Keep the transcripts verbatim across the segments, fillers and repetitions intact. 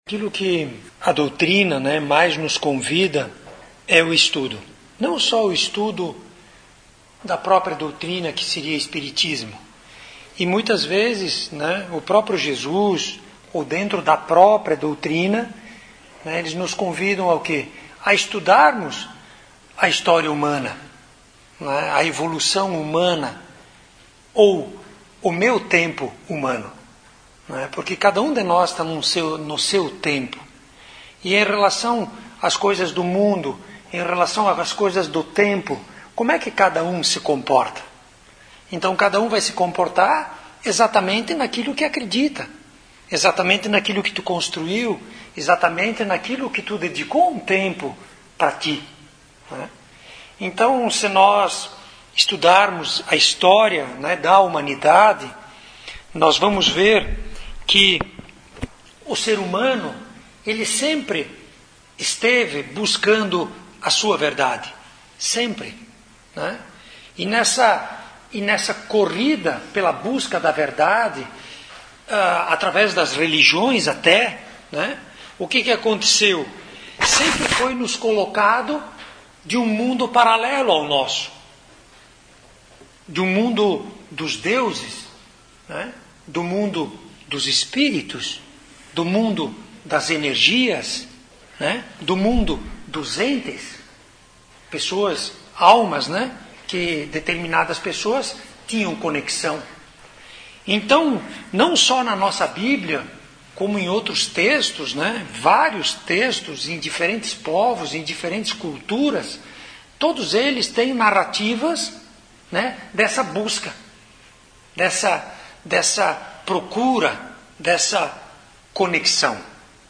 Aquilo que a doutrina, né, mais nos convida é o estudo. Não só o estudo da própria doutrina, que seria Espiritismo. E muitas vezes, né, o próprio Jesus, ou dentro da própria doutrina, né, eles nos convidam ao quê? A estudarmos a história humana, né, a evolução humana, ou o meu tempo humano. Né, porque cada um de nós está no seu, no seu tempo. E em relação às coisas do mundo, em relação às coisas do tempo, como é que cada um se comporta? Então cada um vai se comportar exatamente naquilo que acredita, exatamente naquilo que tu construiu, exatamente naquilo que tu dedicou um tempo para ti. Né? Então, se nós estudarmos a história, né, da humanidade, nós vamos ver que o ser humano, ele sempre esteve buscando a sua verdade. Sempre. Né? E, nessa, e nessa corrida pela busca da verdade, uh, através das religiões até, né? O que, que aconteceu? Sempre foi nos colocado de um mundo paralelo ao nosso. De um mundo dos deuses, né? Do mundo dos espíritos, do mundo das energias, né? Do mundo dos entes, pessoas, almas, né? Que determinadas pessoas tinham conexão. Então, não só na nossa Bíblia, como em outros textos, né? Vários textos em diferentes povos, em diferentes culturas, todos eles têm narrativas, né? Dessa busca, dessa, dessa procura, dessa conexão.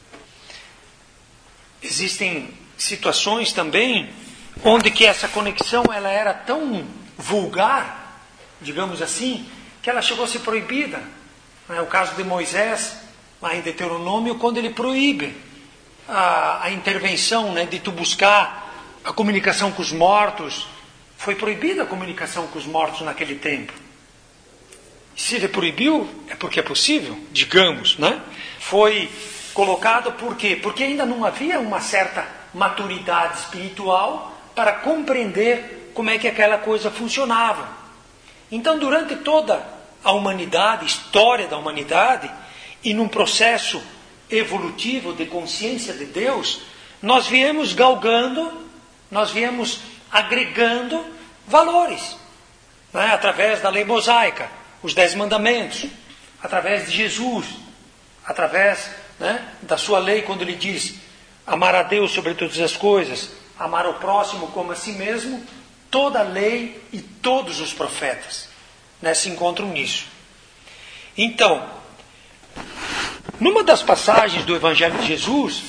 Existem situações também onde que essa conexão ela era tão vulgar, digamos assim, que ela chegou a ser proibida. É o caso de Moisés, lá em Deuteronômio, quando ele proíbe a, a intervenção, né, de tu buscar a comunicação com os mortos. Foi proibida a comunicação com os mortos naquele tempo. Se ele proibiu, é porque é possível, digamos, né? Foi colocado por quê? Porque ainda não havia uma certa maturidade espiritual para compreender como é que aquela coisa funcionava. Então, durante toda a humanidade, história da humanidade, e num processo evolutivo de consciência de Deus, nós viemos galgando, nós viemos agregando valores, né? Através da lei mosaica, os dez mandamentos, através de Jesus, através, né, da sua lei, quando ele diz amar a Deus sobre todas as coisas, amar o próximo como a si mesmo, toda a lei e todos os profetas, né, se encontram nisso. Então, numa das passagens do Evangelho de Jesus,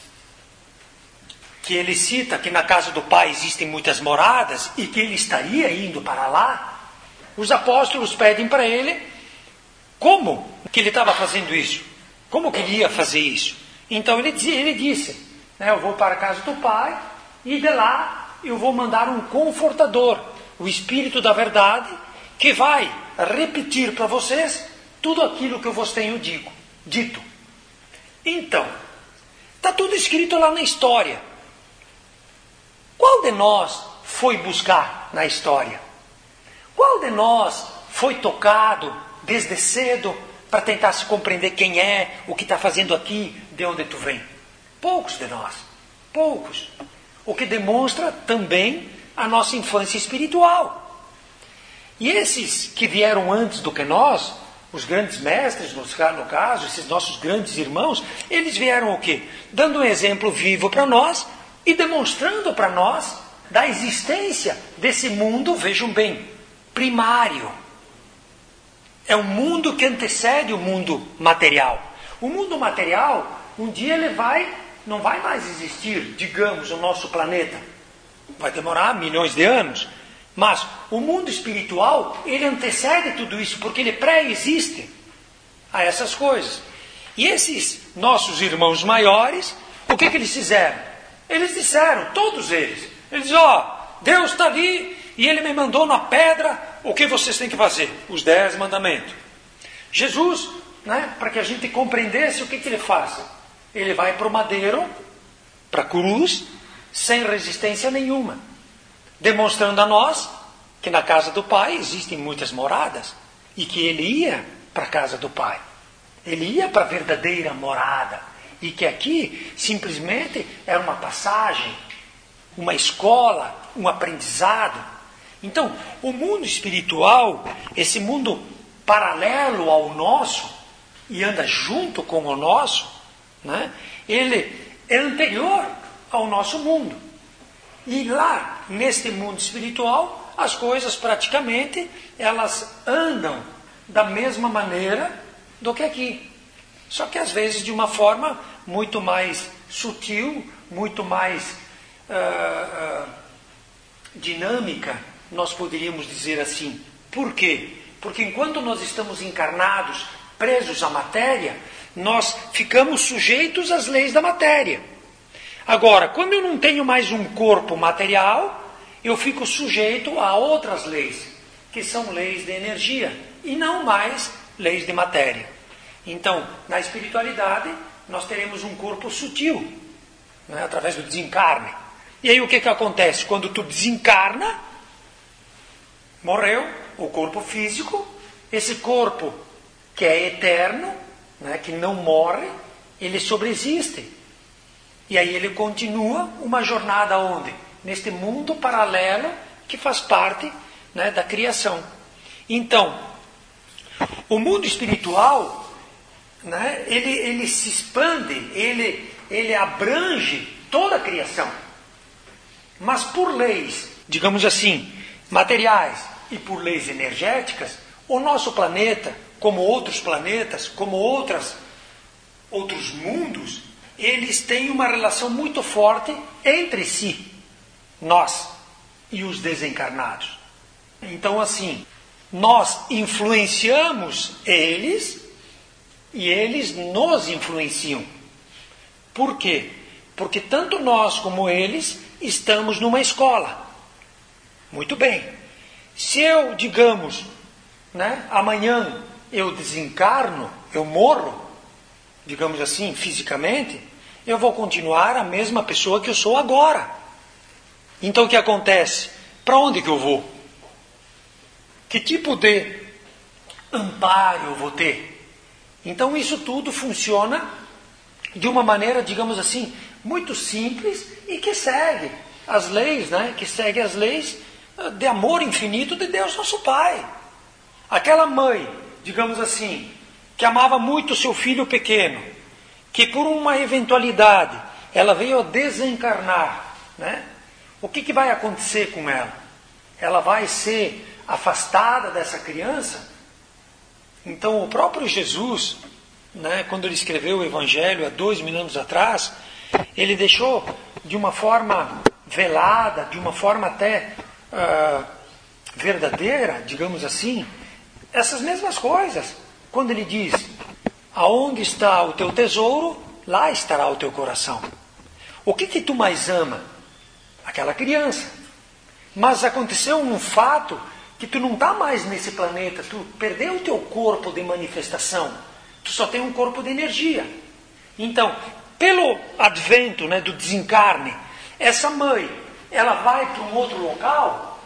que ele cita que na casa do Pai existem muitas moradas e que ele estaria indo para lá, os apóstolos pedem para ele como que ele estava fazendo isso, como que ele ia fazer isso. Então ele, ele disse, né, eu vou para a casa do Pai e de lá eu vou mandar um confortador, o Espírito da Verdade, que vai repetir para vocês tudo aquilo que eu vos tenho digo, dito. Então, está tudo escrito lá na história. Qual de nós foi buscar na história? Qual de nós foi tocado desde cedo para tentar se compreender quem é, o que está fazendo aqui, de onde tu vem? Poucos de nós. Poucos. O que demonstra também a nossa infância espiritual. E esses que vieram antes do que nós, os grandes mestres, no caso, esses nossos grandes irmãos, eles vieram o quê? Dando um exemplo vivo para nós e demonstrando para nós da existência desse mundo, vejam bem, primário. É um mundo que antecede o mundo material. O mundo material, um dia ele vai, não vai mais existir, digamos, o nosso planeta. Vai demorar milhões de anos. Mas o mundo espiritual, ele antecede tudo isso, porque ele pré-existe a essas coisas. E esses nossos irmãos maiores, o que, que eles fizeram? Eles disseram, todos eles, eles disseram, ó, Deus está ali e Ele me mandou na pedra o que vocês têm que fazer, os dez mandamentos. Jesus, né, para que a gente compreendesse o que, que Ele faz. ele vai para o madeiro, para a cruz, sem resistência nenhuma, demonstrando a nós que na casa do Pai existem muitas moradas e que ele ia para a casa do Pai. Ele ia para a verdadeira morada e que aqui simplesmente era uma passagem, uma escola, um aprendizado. Então, o mundo espiritual, esse mundo paralelo ao nosso e anda junto com o nosso, né? Ele é anterior ao nosso mundo. E lá, neste mundo espiritual, as coisas praticamente elas andam da mesma maneira do que aqui. Só que às vezes de uma forma muito mais sutil, muito mais uh, uh, dinâmica, nós poderíamos dizer assim. Por quê? Porque enquanto nós estamos encarnados, presos à matéria, nós ficamos sujeitos às leis da matéria. Agora, quando eu não tenho mais um corpo material, eu fico sujeito a outras leis, que são leis de energia, e não mais leis de matéria. Então, na espiritualidade, nós teremos um corpo sutil, né, através do desencarne. E aí o que, que acontece? Quando tu desencarna, morreu o corpo físico, esse corpo que é eterno, né, que não morre, ele sobreexiste. E aí ele continua uma jornada onde? Neste mundo paralelo que faz parte, né, da criação. Então, o mundo espiritual, né, ele, ele se expande, ele, ele abrange toda a criação. Mas por leis, digamos assim, materiais e por leis energéticas, o nosso planeta, como outros planetas, como outras, outros mundos, eles têm uma relação muito forte entre si, nós e os desencarnados. Então, assim, nós influenciamos eles e eles nos influenciam. Por quê? Porque tanto nós como eles estamos numa escola. Muito bem. Se eu, digamos, né, amanhã eu desencarno, eu morro, digamos assim, fisicamente, eu vou continuar a mesma pessoa que eu sou agora. Então o que acontece? Para onde que eu vou? Que tipo de amparo eu vou ter? Então isso tudo funciona de uma maneira, digamos assim, muito simples e que segue as leis, né? Que segue as leis de amor infinito de Deus nosso Pai. Aquela mãe, digamos assim, que amava muito seu filho pequeno, que por uma eventualidade ela veio a desencarnar, né? O que, que vai acontecer com ela? Ela vai ser afastada dessa criança? Então o próprio Jesus, né, quando ele escreveu o Evangelho há dois mil anos atrás, ele deixou de uma forma velada, de uma forma até uh, verdadeira, digamos assim, essas mesmas coisas. Quando ele diz, aonde está o teu tesouro, lá estará o teu coração. O que que tu mais ama? Aquela criança. Mas aconteceu um fato que tu não está mais nesse planeta, tu perdeu o teu corpo de manifestação, tu só tem um corpo de energia. Então, pelo advento, né, do desencarne, essa mãe, ela vai para um outro local,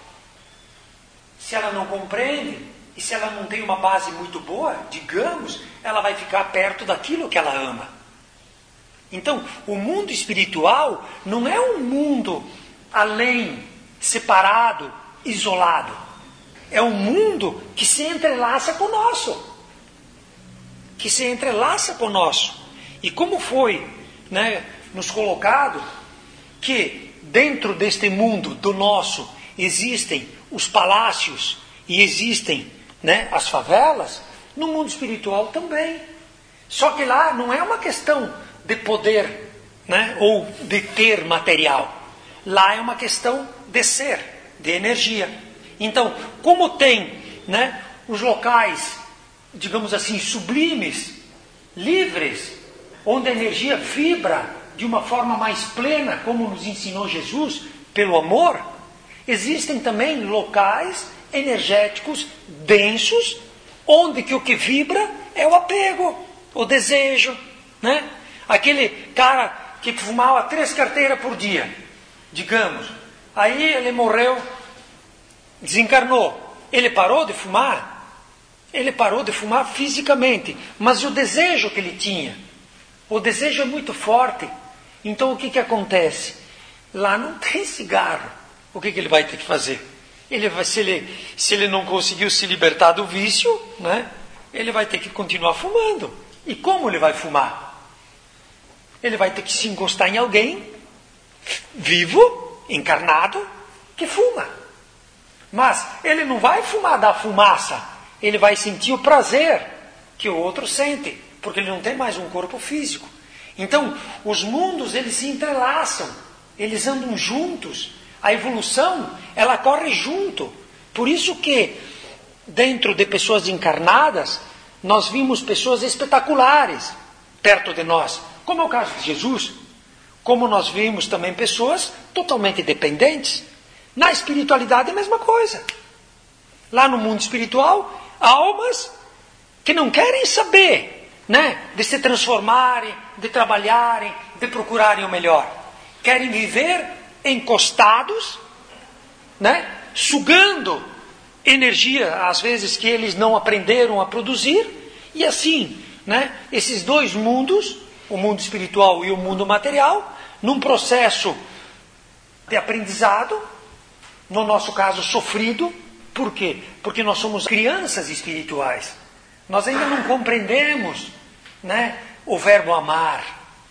se ela não compreende, e se ela não tem uma base muito boa, digamos, ela vai ficar perto daquilo que ela ama. Então, o mundo espiritual não é um mundo além, separado, isolado. É um mundo que se entrelaça com o nosso. Que se entrelaça com o nosso. E como foi, né, nos colocado que dentro deste mundo do nosso existem os palácios e existem, né, as favelas, no mundo espiritual também. Só que lá não é uma questão de poder, né, ou de ter material. Lá é uma questão de ser, de energia. Então, como tem, né, os locais, digamos assim, sublimes, livres, onde a energia vibra de uma forma mais plena, como nos ensinou Jesus, pelo amor, existem também locais energéticos densos, onde que o que vibra é o apego, o desejo, né? Aquele cara que fumava três carteiras por dia, digamos. Aí ele morreu, desencarnou. Ele parou de fumar? Ele parou de fumar fisicamente. Mas e o desejo que ele tinha? O desejo é muito forte. Então o que, que acontece? Lá não tem cigarro. O que, que ele vai ter que fazer? Ele vai, se, ele, se ele não conseguiu se libertar do vício, né, ele vai ter que continuar fumando. E como ele vai fumar? Ele vai ter que se encostar em alguém vivo, encarnado, que fuma. Mas ele não vai fumar da fumaça. Ele vai sentir o prazer que o outro sente, porque ele não tem mais um corpo físico. Então, os mundos, eles se entrelaçam, eles andam juntos. A evolução, ela corre junto. Por isso que, dentro de pessoas encarnadas, nós vimos pessoas espetaculares perto de nós, como é o caso de Jesus. Como nós vimos também pessoas totalmente dependentes. Na espiritualidade é a mesma coisa. Lá no mundo espiritual, almas que não querem saber, né, de se transformarem, de trabalharem, de procurarem o melhor. Querem viver encostados, né, sugando energia, às vezes, que eles não aprenderam a produzir. E assim, né, esses dois mundos, o mundo espiritual e o mundo material, num processo de aprendizado, no nosso caso sofrido. Por quê? Porque nós somos crianças espirituais. Nós ainda não compreendemos, né, o verbo amar,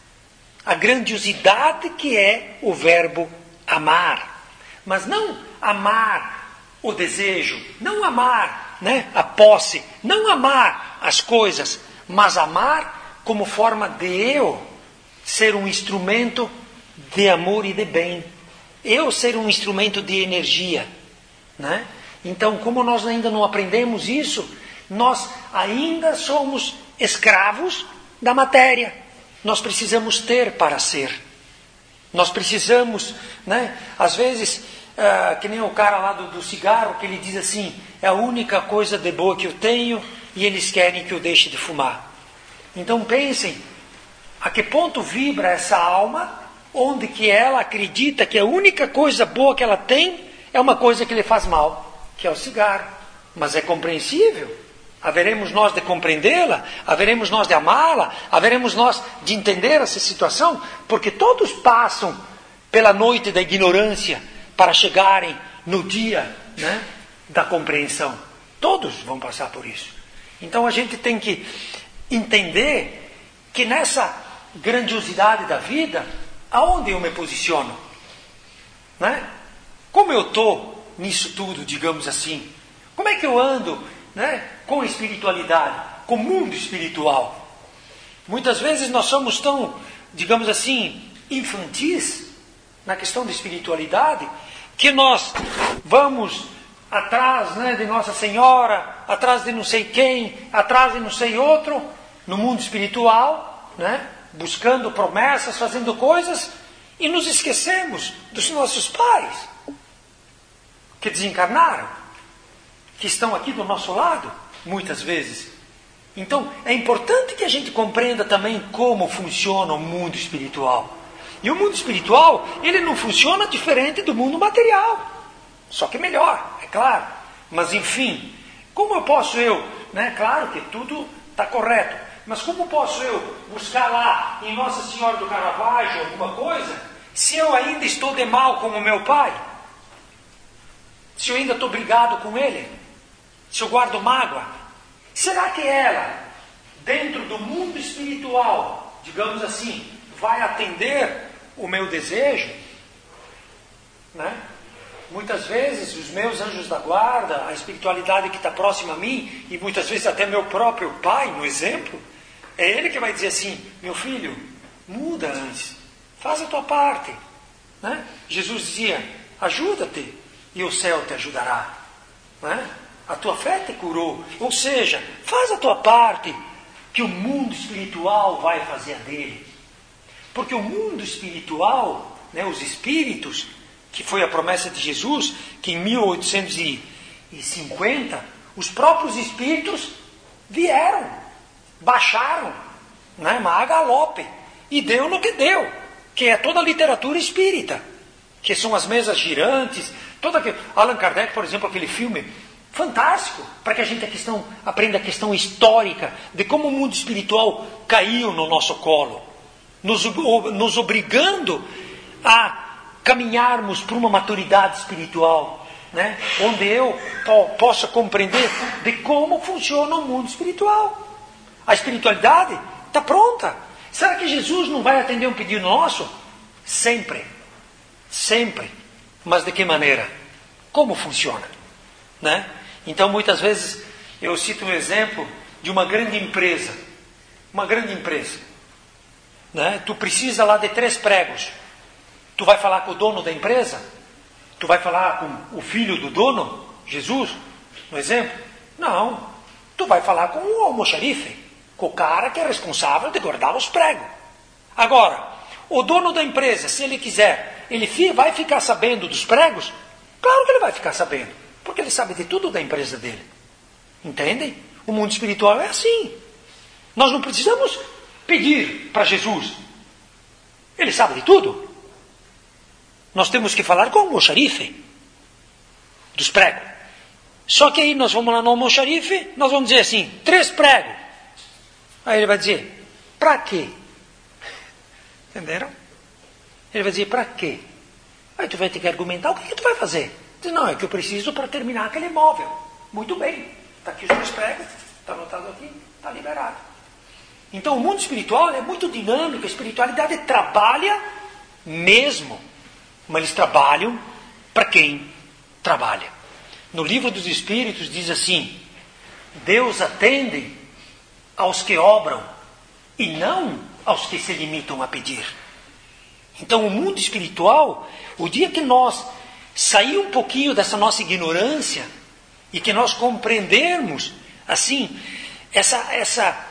a grandiosidade que é o verbo amar. Mas não amar o desejo, não amar, né, a posse, não amar as coisas, mas amar como forma de eu ser um instrumento de amor e de bem. Eu ser um instrumento de energia, né? Então, como nós ainda não aprendemos isso, nós ainda somos escravos da matéria. Nós precisamos ter para ser. Nós precisamos, né? Às vezes, uh, que nem o cara lá do, do cigarro, que ele diz assim, é a única coisa de boa que eu tenho e eles querem que eu deixe de fumar. Então pensem, a que ponto vibra essa alma, onde que ela acredita que a única coisa boa que ela tem é uma coisa que lhe faz mal, que é o cigarro. Mas é compreensível. Haveremos nós de compreendê-la, haveremos nós de amá-la, haveremos nós de entender essa situação, porque todos passam pela noite da ignorância para chegarem no dia, né, da compreensão. Todos vão passar por isso. Então a gente tem que entender que nessa grandiosidade da vida, aonde eu me posiciono? Né? Como eu estou nisso tudo, digamos assim? Como é que eu ando, né, com a espiritualidade, com o mundo espiritual? Muitas vezes nós somos tão, digamos assim, infantis na questão da espiritualidade, que nós vamos atrás, né, de Nossa Senhora, atrás de não sei quem, atrás de não sei outro, no mundo espiritual, né, buscando promessas, fazendo coisas, e nos esquecemos dos nossos pais, que desencarnaram, que estão aqui do nosso lado, muitas vezes. Então, é importante que a gente compreenda também como funciona o mundo espiritual. E o mundo espiritual, ele não funciona diferente do mundo material. Só que melhor, é claro. Mas, enfim, como eu posso eu, né? Claro que tudo está correto. Mas como posso eu buscar lá em Nossa Senhora do Caravaggio alguma coisa, se eu ainda estou de mal com o meu pai? Se eu ainda estou brigado com ele? Se eu guardo mágoa? Será que ela, dentro do mundo espiritual, digamos assim, vai atender o meu desejo? Né? Muitas vezes os meus anjos da guarda, a espiritualidade que está próxima a mim, e muitas vezes até meu próprio pai, no exemplo, é ele que vai dizer assim, meu filho, muda antes, faz a tua parte. Né? Jesus dizia, ajuda-te e o céu te ajudará. Né? A tua fé te curou. Ou seja, faz a tua parte, que o mundo espiritual vai fazer a dele. Porque o mundo espiritual, né, os espíritos, que foi a promessa de Jesus, que em mil oitocentos e cinquenta, os próprios espíritos vieram, baixaram, né, mas a galope, e deu no que deu, que é toda a literatura espírita, que são as mesas girantes, toda aquele... Allan Kardec, por exemplo, aquele filme fantástico, para que a gente a questão, aprenda a questão histórica de como o mundo espiritual caiu no nosso colo, nos, nos obrigando a caminharmos para uma maturidade espiritual, né? Onde eu possa compreender de como funciona o mundo espiritual. A espiritualidade está pronta. Será que Jesus não vai atender um pedido nosso? Sempre. Sempre. Mas de que maneira? Como funciona? Né? Então, muitas vezes, eu cito um exemplo de uma grande empresa. Uma grande empresa. Né? Tu precisa lá de três pregos. Tu vai falar com o dono da empresa? Tu vai falar com o filho do dono? Jesus? No exemplo? Não. Tu vai falar com o almoxarife, com o cara que é responsável de guardar os pregos. Agora, o dono da empresa, se ele quiser, ele vai ficar sabendo dos pregos? Claro que ele vai ficar sabendo, porque ele sabe de tudo da empresa dele. Entendem? O mundo espiritual é assim. Nós não precisamos pedir para Jesus. Ele sabe de tudo. Nós temos que falar com o almoxarife dos pregos. Só que aí nós vamos lá no almoxarife, nós vamos dizer assim, três pregos. Aí ele vai dizer, para quê? Entenderam? Ele vai dizer, para quê? Aí tu vai ter que argumentar, o que, que tu vai fazer? Diz, não, é que eu preciso para terminar aquele imóvel. Muito bem, está aqui os meus pregos, está anotado aqui, está liberado. Então o mundo espiritual é muito dinâmico, a espiritualidade trabalha mesmo, mas eles trabalham para quem trabalha. No livro dos Espíritos diz assim, Deus atende aos que obram e não aos que se limitam a pedir. Então o mundo espiritual, o dia que nós sair um pouquinho dessa nossa ignorância e que nós compreendermos assim essa, essa,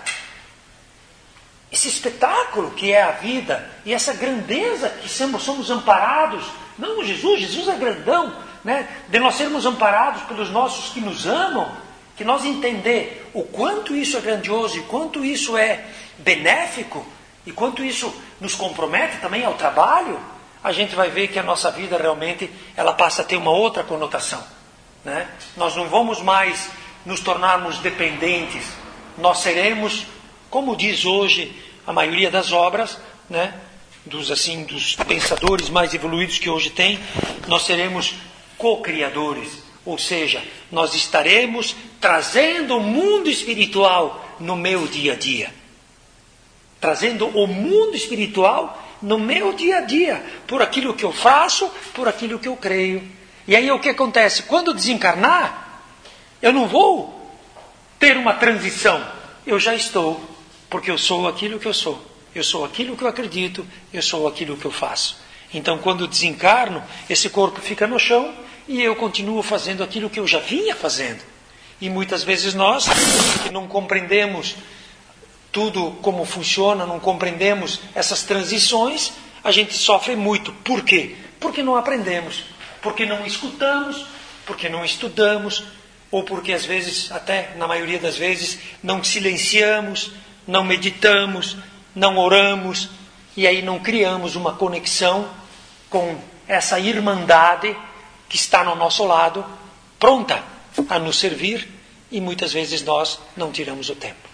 esse espetáculo que é a vida e essa grandeza que somos, somos amparados, não Jesus, Jesus é grandão, né? De nós sermos amparados pelos nossos que nos amam, que nós entender o quanto isso é grandioso e quanto isso é benéfico e quanto isso nos compromete também ao trabalho, a gente vai ver que a nossa vida realmente ela passa a ter uma outra conotação, né? Nós não vamos mais nos tornarmos dependentes, nós seremos, como diz hoje a maioria das obras, né? dos, assim, dos pensadores mais evoluídos que hoje tem, nós seremos co-criadores, ou seja, nós estaremos trazendo o mundo espiritual no meu dia a dia. Trazendo o mundo espiritual no meu dia a dia, por aquilo que eu faço, por aquilo que eu creio. E aí o que acontece? Quando desencarnar, eu não vou ter uma transição, eu já estou, porque eu sou aquilo que eu sou, eu sou aquilo que eu acredito, eu sou aquilo que eu faço. Então quando desencarno, esse corpo fica no chão e eu continuo fazendo aquilo que eu já vinha fazendo. E muitas vezes nós, que não compreendemos tudo como funciona, não compreendemos essas transições, a gente sofre muito. Por quê? Porque não aprendemos, porque não escutamos, porque não estudamos, ou porque às vezes, até na maioria das vezes, não silenciamos, não meditamos, não oramos, e aí não criamos uma conexão com essa irmandade que está no nosso lado, pronta a nos servir, e muitas vezes nós não tiramos o tempo.